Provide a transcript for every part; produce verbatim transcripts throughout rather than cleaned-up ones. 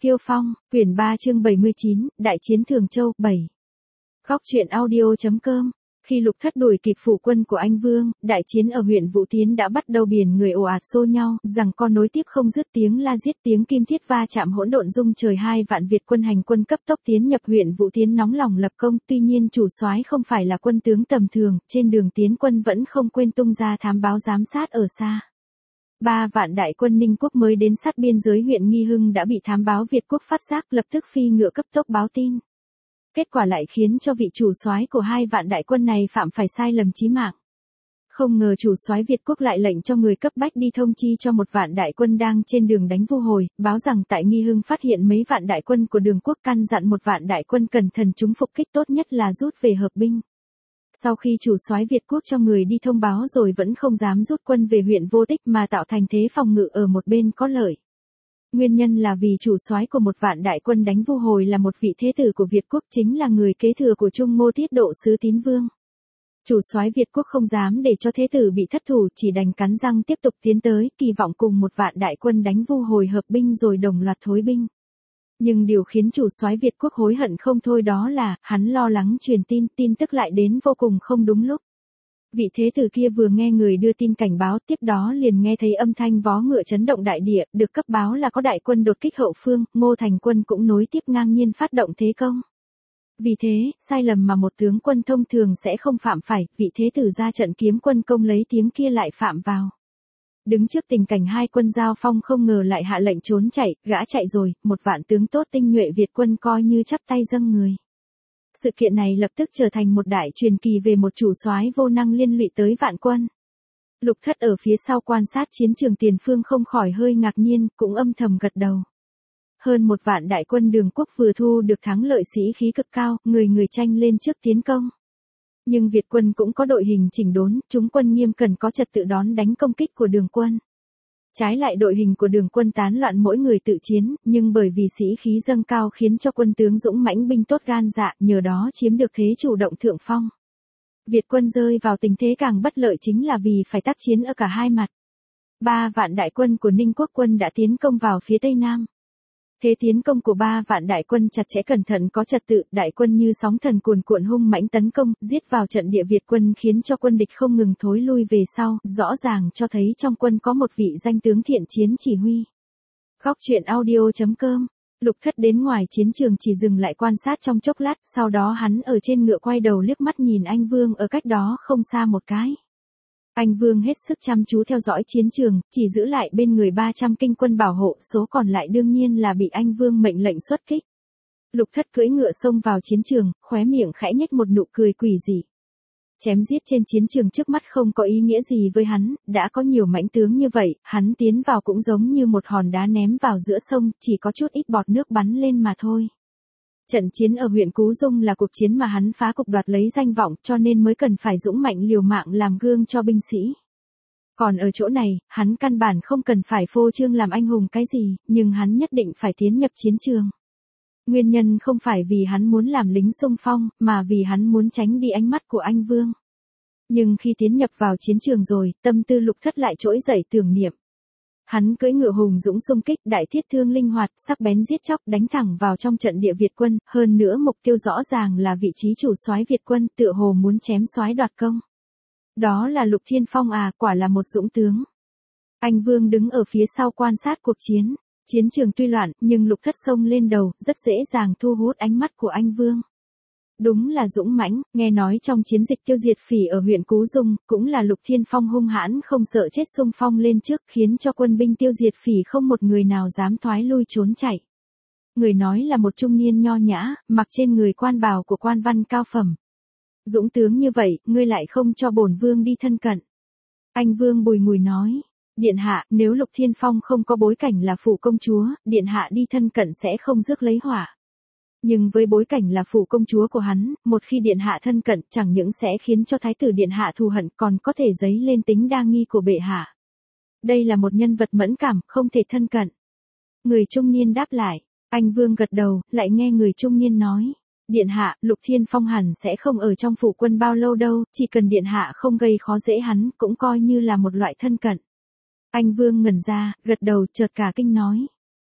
Kiêu Phong, quyển ba chương bảy mươi chín, Đại chiến Thường Châu, bảy. Góc truyện audio.com. Khi Lục Thất đuổi kịp phụ quân của anh Vương, đại chiến ở huyện Vũ Tiến đã bắt đầu biển người ồ ạt xô nhau, rằng con nối tiếp không dứt tiếng la giết tiếng kim thiết va chạm hỗn độn rung trời. Hai vạn Việt quân hành quân cấp tốc tiến nhập huyện Vũ Tiến nóng lòng lập công, tuy nhiên chủ soái không phải là quân tướng tầm thường, trên đường tiến quân vẫn không quên tung ra thám báo giám sát ở xa. Ba vạn đại quân Ninh quốc mới đến sát biên giới huyện Nghi Hưng đã bị thám báo Việt quốc phát giác, lập tức phi ngựa cấp tốc báo tin. Kết quả lại khiến cho vị chủ soái của hai vạn đại quân này phạm phải sai lầm chí mạng. Không ngờ chủ soái Việt quốc lại lệnh cho người cấp bách đi thông chi cho một vạn đại quân đang trên đường đánh Vu Hồi, báo rằng tại Nghi Hưng phát hiện mấy vạn đại quân của Đường quốc, căn dặn một vạn đại quân cẩn thận chúng phục kích, tốt nhất là rút về hợp binh. Sau khi chủ soái Việt quốc cho người đi thông báo rồi vẫn không dám rút quân về huyện Vô Tích mà tạo thành thế phòng ngự ở một bên có lợi. Nguyên nhân là vì chủ soái của một vạn đại quân đánh Vu Hồi là một vị thế tử của Việt quốc, chính là người kế thừa của Trung Ngô Tiết Độ sứ Tín Vương. Chủ soái Việt quốc không dám để cho thế tử bị thất thủ, chỉ đành cắn răng tiếp tục tiến tới, kỳ vọng cùng một vạn đại quân đánh Vu Hồi hợp binh rồi đồng loạt thối binh. Nhưng điều khiến chủ soái Việt quốc hối hận không thôi đó là, hắn lo lắng truyền tin, tin tức lại đến vô cùng không đúng lúc. Vị thế tử kia vừa nghe người đưa tin cảnh báo, tiếp đó liền nghe thấy âm thanh vó ngựa chấn động đại địa, được cấp báo là có đại quân đột kích hậu phương, Ngô Thành Quân cũng nối tiếp ngang nhiên phát động thế công. Vì thế, sai lầm mà một tướng quân thông thường sẽ không phạm phải, vị thế tử ra trận kiếm quân công lấy tiếng kia lại phạm vào. Đứng trước tình cảnh hai quân giao phong không ngờ lại hạ lệnh trốn chạy, gã chạy rồi, một vạn tướng tốt tinh nhuệ Việt quân coi như chắp tay dâng người. Sự kiện này lập tức trở thành một đại truyền kỳ về một chủ soái vô năng liên lụy tới vạn quân. Lục Thất ở phía sau quan sát chiến trường tiền phương không khỏi hơi ngạc nhiên, cũng âm thầm gật đầu. Hơn một vạn đại quân Đường quốc vừa thu được thắng lợi sĩ khí cực cao, người người tranh lên trước tiến công. Nhưng Việt quân cũng có đội hình chỉnh đốn, chúng quân nghiêm cẩn có trật tự đón đánh công kích của Đường quân. Trái lại đội hình của Đường quân tán loạn mỗi người tự chiến, nhưng bởi vì sĩ khí dâng cao khiến cho quân tướng dũng mãnh binh tốt gan dạ, nhờ đó chiếm được thế chủ động thượng phong. Việt quân rơi vào tình thế càng bất lợi chính là vì phải tác chiến ở cả hai mặt. Ba vạn đại quân của Ninh quốc quân đã tiến công vào phía tây nam. Thế tiến công của ba vạn đại quân chặt chẽ cẩn thận có trật tự, đại quân như sóng thần cuồn cuộn hung mãnh tấn công, giết vào trận địa Việt quân khiến cho quân địch không ngừng thối lui về sau, rõ ràng cho thấy trong quân có một vị danh tướng thiện chiến chỉ huy. Góc truyện audio.com. Lục Thất đến ngoài chiến trường chỉ dừng lại quan sát trong chốc lát, sau đó hắn ở trên ngựa quay đầu liếc mắt nhìn anh Vương ở cách đó không xa một cái. Anh Vương hết sức chăm chú theo dõi chiến trường, chỉ giữ lại bên người ba trăm kinh quân bảo hộ, số còn lại đương nhiên là bị anh Vương mệnh lệnh xuất kích. Lục Thất cưỡi ngựa xông vào chiến trường, khóe miệng khẽ nhếch một nụ cười quỷ dị. Chém giết trên chiến trường trước mắt không có ý nghĩa gì với hắn, đã có nhiều mãnh tướng như vậy, hắn tiến vào cũng giống như một hòn đá ném vào giữa sông, chỉ có chút ít bọt nước bắn lên mà thôi. Trận chiến ở huyện Cú Dung là cuộc chiến mà hắn phá cục đoạt lấy danh vọng, cho nên mới cần phải dũng mạnh liều mạng làm gương cho binh sĩ. Còn ở chỗ này, hắn căn bản không cần phải phô trương làm anh hùng cái gì, nhưng hắn nhất định phải tiến nhập chiến trường. Nguyên nhân không phải vì hắn muốn làm lính xung phong, mà vì hắn muốn tránh đi ánh mắt của anh Vương. Nhưng khi tiến nhập vào chiến trường rồi, tâm tư Lục Thất lại trỗi dậy tưởng niệm. Hắn cưỡi ngựa hùng dũng xung kích, đại thiết thương linh hoạt, sắc bén giết chóc, đánh thẳng vào trong trận địa Việt quân, hơn nữa mục tiêu rõ ràng là vị trí chủ soái Việt quân, tựa hồ muốn chém soái đoạt công. Đó là Lục Thiên Phong à, quả là một dũng tướng. Anh Vương đứng ở phía sau quan sát cuộc chiến. Chiến trường tuy loạn, nhưng Lục Thất xông lên đầu, rất dễ dàng thu hút ánh mắt của anh Vương. Đúng là dũng mãnh, nghe nói trong chiến dịch tiêu diệt phỉ ở huyện Cú Dung, cũng là Lục Thiên Phong hung hãn không sợ chết xung phong lên trước, khiến cho quân binh tiêu diệt phỉ không một người nào dám thoái lui trốn chạy. Người nói là một trung niên nho nhã, mặc trên người quan bào của quan văn cao phẩm. Dũng tướng như vậy, ngươi lại không cho bổn vương đi thân cận. Anh Vương bùi ngùi nói. Điện hạ, nếu Lục Thiên Phong không có bối cảnh là phụ công chúa, điện hạ đi thân cận sẽ không rước lấy họa. Nhưng với bối cảnh là phụ công chúa của hắn, một khi điện hạ thân cận chẳng những sẽ khiến cho thái tử điện hạ thù hận, còn có thể dấy lên tính đa nghi của bệ hạ. Đây là một nhân vật mẫn cảm, không thể thân cận. Người trung niên đáp lại, anh Vương gật đầu, lại nghe người trung niên nói. Điện hạ, Lục Thiên Phong hẳn sẽ không ở trong phủ quân bao lâu đâu, chỉ cần điện hạ không gây khó dễ hắn, cũng coi như là một loại thân cận. Anh Vương ngẩn ra, gật đầu, chợt cả kinh nói.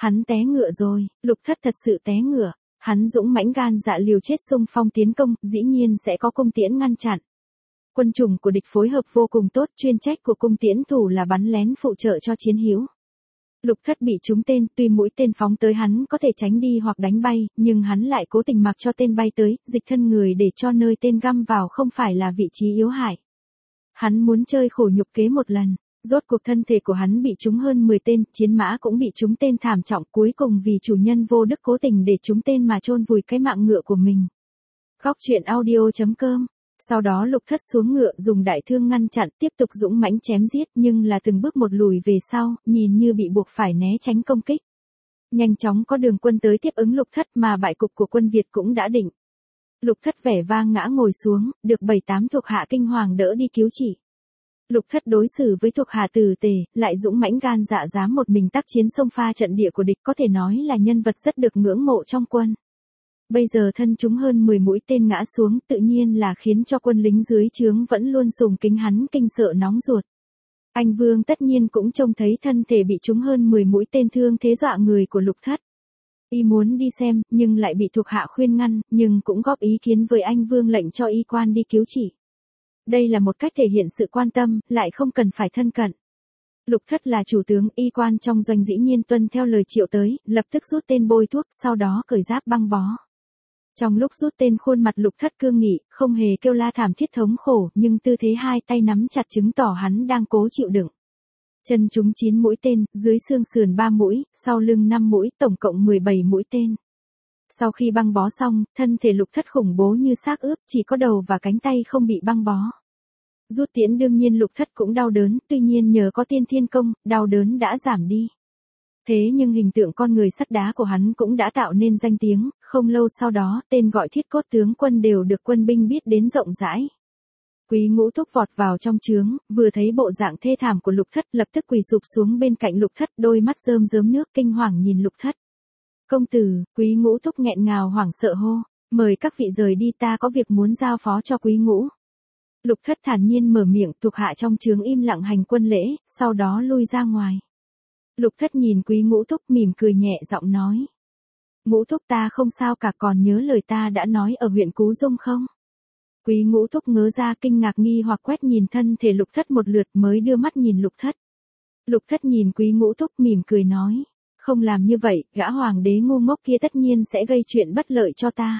Hắn té ngựa rồi, Lục Thất thật sự té ngựa. Hắn dũng mãnh gan dạ liều chết xung phong tiến công, dĩ nhiên sẽ có cung tiễn ngăn chặn. Quân chủng của địch phối hợp vô cùng tốt, chuyên trách của cung tiễn thủ là bắn lén phụ trợ cho chiến hữu. Lục Thất bị trúng tên, tuy mũi tên phóng tới hắn có thể tránh đi hoặc đánh bay, nhưng hắn lại cố tình mặc cho tên bay tới, dịch thân người để cho nơi tên găm vào không phải là vị trí yếu hại. Hắn muốn chơi khổ nhục kế một lần, rốt cuộc thân thể của hắn bị trúng hơn mười tên, chiến mã cũng bị trúng tên thảm trọng, cuối cùng vì chủ nhân vô đức cố tình để trúng tên mà chôn vùi cái mạng ngựa của mình. Góc truyện audio chấm com. Sau đó Lục Thất xuống ngựa dùng đại thương ngăn chặn, tiếp tục dũng mãnh chém giết, nhưng là từng bước một lùi về sau, nhìn như bị buộc phải né tránh công kích. Nhanh chóng có đường quân tới tiếp ứng Lục Thất mà bại cục của quân Việt cũng đã định. Lục Thất vẻ vang ngã ngồi xuống, được bảy tám thuộc hạ kinh hoàng đỡ đi cứu trị. Lục Thất đối xử với thuộc hạ tử tề, lại dũng mãnh gan dạ dám một mình tác chiến xông pha trận địa của địch, có thể nói là nhân vật rất được ngưỡng mộ trong quân. Bây giờ thân chúng hơn mười mũi tên ngã xuống, tự nhiên là khiến cho quân lính dưới trướng vẫn luôn sùng kính hắn kinh sợ nóng ruột. Anh Vương tất nhiên cũng trông thấy thân thể bị trúng hơn mười mũi tên thương thế dọa người của Lục Thất. Y muốn đi xem, nhưng lại bị thuộc hạ khuyên ngăn, nhưng cũng góp ý kiến với anh Vương lệnh cho y quan đi cứu trị. Đây là một cách thể hiện sự quan tâm, lại không cần phải thân cận. Lục Thất là chủ tướng, y quan trong doanh dĩ nhiên tuân theo lời triệu tới, lập tức rút tên bôi thuốc, sau đó cởi giáp băng bó. Trong lúc rút tên khuôn mặt Lục Thất cương nghị, không hề kêu la thảm thiết thống khổ, nhưng tư thế hai tay nắm chặt chứng tỏ hắn đang cố chịu đựng. Chân trúng chín mũi tên, dưới xương sườn ba mũi, sau lưng năm mũi, tổng cộng mười bảy mũi tên. Sau khi băng bó xong, thân thể Lục Thất khủng bố như xác ướp, chỉ có đầu và cánh tay không bị băng bó. Rút tiễn đương nhiên Lục Thất cũng đau đớn, tuy nhiên nhờ có tiên thiên công, đau đớn đã giảm đi. Thế nhưng hình tượng con người sắt đá của hắn cũng đã tạo nên danh tiếng, không lâu sau đó, tên gọi Thiết Cốt tướng quân đều được quân binh biết đến rộng rãi. Quý Ngũ Thúc vọt vào trong trướng, vừa thấy bộ dạng thê thảm của Lục Thất, lập tức quỳ sụp xuống bên cạnh Lục Thất, đôi mắt rơm rớm nước kinh hoàng nhìn Lục Thất. Công tử, Quý Ngũ Thúc nghẹn ngào hoảng sợ hô, mời các vị rời đi, ta có việc muốn giao phó cho Quý Ngũ. Lục Thất thản nhiên mở miệng, thuộc hạ trong trướng im lặng hành quân lễ, sau đó lui ra ngoài. Lục Thất nhìn Quý Ngũ Thúc mỉm cười nhẹ giọng nói. Ngũ Thúc ta không sao cả, còn nhớ lời ta đã nói ở huyện Cú Dung không? Quý Ngũ Thúc ngớ ra kinh ngạc nghi hoặc quét nhìn thân thể Lục Thất một lượt mới đưa mắt nhìn Lục Thất. Lục Thất nhìn Quý Ngũ Thúc mỉm cười nói. Không làm như vậy, gã hoàng đế ngu ngốc kia tất nhiên sẽ gây chuyện bất lợi cho ta.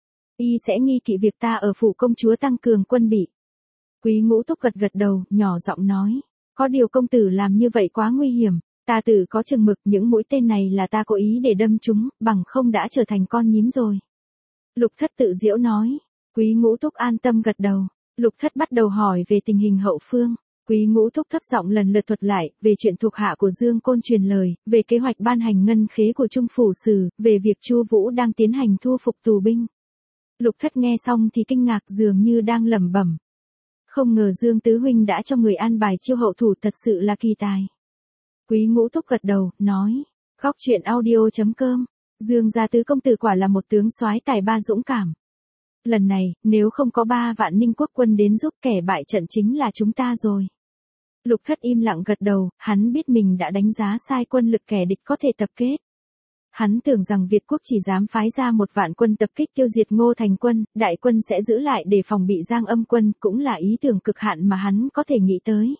Y sẽ nghi kỵ việc ta ở phủ công chúa tăng cường quân bị. Quý Ngũ Thúc gật gật đầu, nhỏ giọng nói. Có điều công tử làm như vậy quá nguy hiểm. Ta tự có chừng mực, những mũi tên này là ta cố ý để đâm chúng, bằng không đã trở thành con nhím rồi. Lục Thất tự giễu nói. Quý Ngũ Thúc an tâm gật đầu. Lục Thất bắt đầu hỏi về tình hình hậu phương. Quý Ngũ Thúc thấp giọng lần lượt thuật lại, về chuyện thuộc hạ của Dương Côn truyền lời, về kế hoạch ban hành ngân khế của Trung Phủ Sử, về việc Chu Vũ đang tiến hành thu phục tù binh. Lục Thất nghe xong thì kinh ngạc, dường như đang lẩm bẩm. Không ngờ Dương Tứ Huynh đã cho người an bài chiêu hậu thủ, thật sự là kỳ tài. Quý Ngũ Thúc gật đầu, nói. Góc truyện audio chấm com. Dương gia tứ công tử quả là một tướng soái tài ba dũng cảm. Lần này, nếu không có ba vạn Ninh quốc quân đến giúp, kẻ bại trận chính là chúng ta rồi. Lục Thất im lặng gật đầu, hắn biết mình đã đánh giá sai quân lực kẻ địch có thể tập kết. Hắn tưởng rằng Việt quốc chỉ dám phái ra một vạn quân tập kích tiêu diệt Ngô Thành quân, đại quân sẽ giữ lại để phòng bị Giang Âm quân, cũng là ý tưởng cực hạn mà hắn có thể nghĩ tới.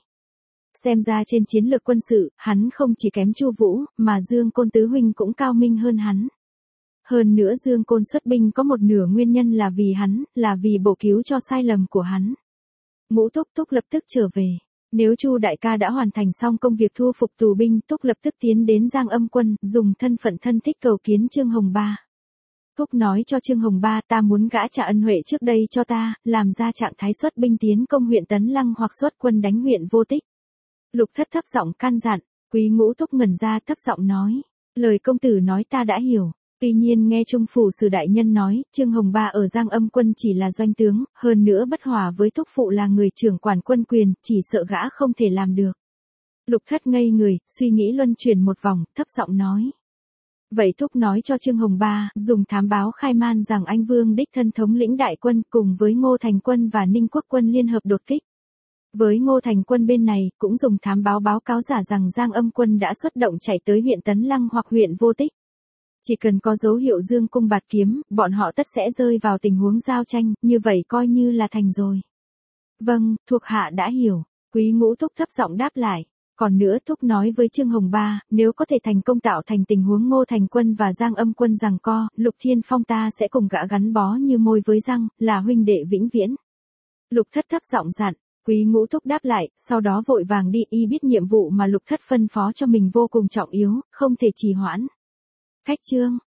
Xem ra trên chiến lược quân sự, hắn không chỉ kém Chu Vũ, mà Dương Côn tứ huynh cũng cao minh hơn hắn. Hơn nữa Dương Côn xuất binh có một nửa nguyên nhân là vì hắn, là vì bổ cứu cho sai lầm của hắn. Ngũ Thúc Thúc lập tức trở về. Nếu Chu đại ca đã hoàn thành xong công việc thu phục tù binh, Thúc lập tức tiến đến Giang Âm quân, dùng thân phận thân thích cầu kiến Trương Hồng Ba. Thúc nói cho Trương Hồng Ba, ta muốn gã trả ân huệ trước đây cho ta, làm ra trạng thái xuất binh tiến công huyện Tấn Lăng hoặc xuất quân đánh huyện Vô Tích. Lục Thất thấp giọng can dặn. Quý Ngũ Thúc ngẩn ra thấp giọng nói. Lời công tử nói ta đã hiểu. Tuy nhiên nghe Trung Phủ Sử đại nhân nói, Trương Hồng Ba ở Giang Âm quân chỉ là doanh tướng, hơn nữa bất hòa với Thúc phụ là người trưởng quản quân quyền, chỉ sợ gã không thể làm được. Lục Thất ngây người, suy nghĩ luân chuyển một vòng, thấp giọng nói. Vậy Thúc nói cho Trương Hồng Ba, dùng thám báo khai man rằng anh Vương đích thân thống lĩnh đại quân cùng với Ngô Thành quân và Ninh quốc quân liên hợp đột kích. Với Ngô Thành Quân bên này, cũng dùng thám báo báo cáo giả rằng Giang Âm Quân đã xuất động chạy tới huyện Tấn Lăng hoặc huyện Vô Tích. Chỉ cần có dấu hiệu dương cung bạt kiếm, bọn họ tất sẽ rơi vào tình huống giao tranh, như vậy coi như là thành rồi. Vâng, thuộc hạ đã hiểu. Quý Ngũ Thúc thấp giọng đáp lại. Còn nữa Thúc nói với Trương Hồng Ba, nếu có thể thành công tạo thành tình huống Ngô Thành Quân và Giang Âm Quân giằng co, Lục Thiên Phong ta sẽ cùng gã gắn bó như môi với răng, là huynh đệ vĩnh viễn. Lục Thất thấp giọng dặn. Quý Ngũ Thúc đáp lại, sau đó vội vàng đi, y biết nhiệm vụ mà Lục Thất phân phó cho mình vô cùng trọng yếu, không thể trì hoãn. Khách Trương,